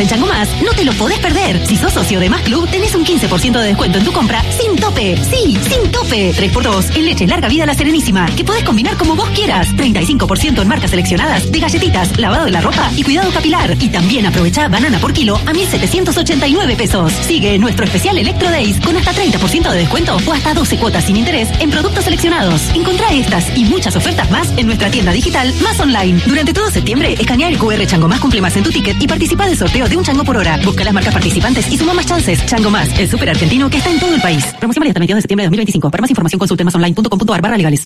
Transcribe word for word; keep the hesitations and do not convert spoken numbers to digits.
en Chango Más, no te lo podés perder. Si sos socio de Más Club, tenés un quince por ciento de descuento en tu compra sin tope. Sí, sin tope. tres por dos en leche larga vida La Serenísima, que podés combinar como vos quieras. treinta y cinco por ciento en marcas seleccionadas de galletitas, lavado de la ropa y cuidado capilar. Y también aprovechá banana por kilo a mil setecientos ochenta y nueve pesos. Sigue nuestro especial Electro Days con hasta treinta por ciento de descuento o hasta doce cuotas sin interés en productos seleccionados. Encontrá estas y muchas ofertas más en nuestra tienda digital Más Online. Durante todo septiembre, escanea el cu erre Chango Más cumple más en tu ticket y participa del sorteo de un chango por hora. Busca las marcas participantes y suma más chances. Chango Más, el súper argentino que está en todo el país. Promoción válida hasta el veintidós de septiembre de dos mil veinticinco. Para más información consulte más online punto com punto ar barra legales.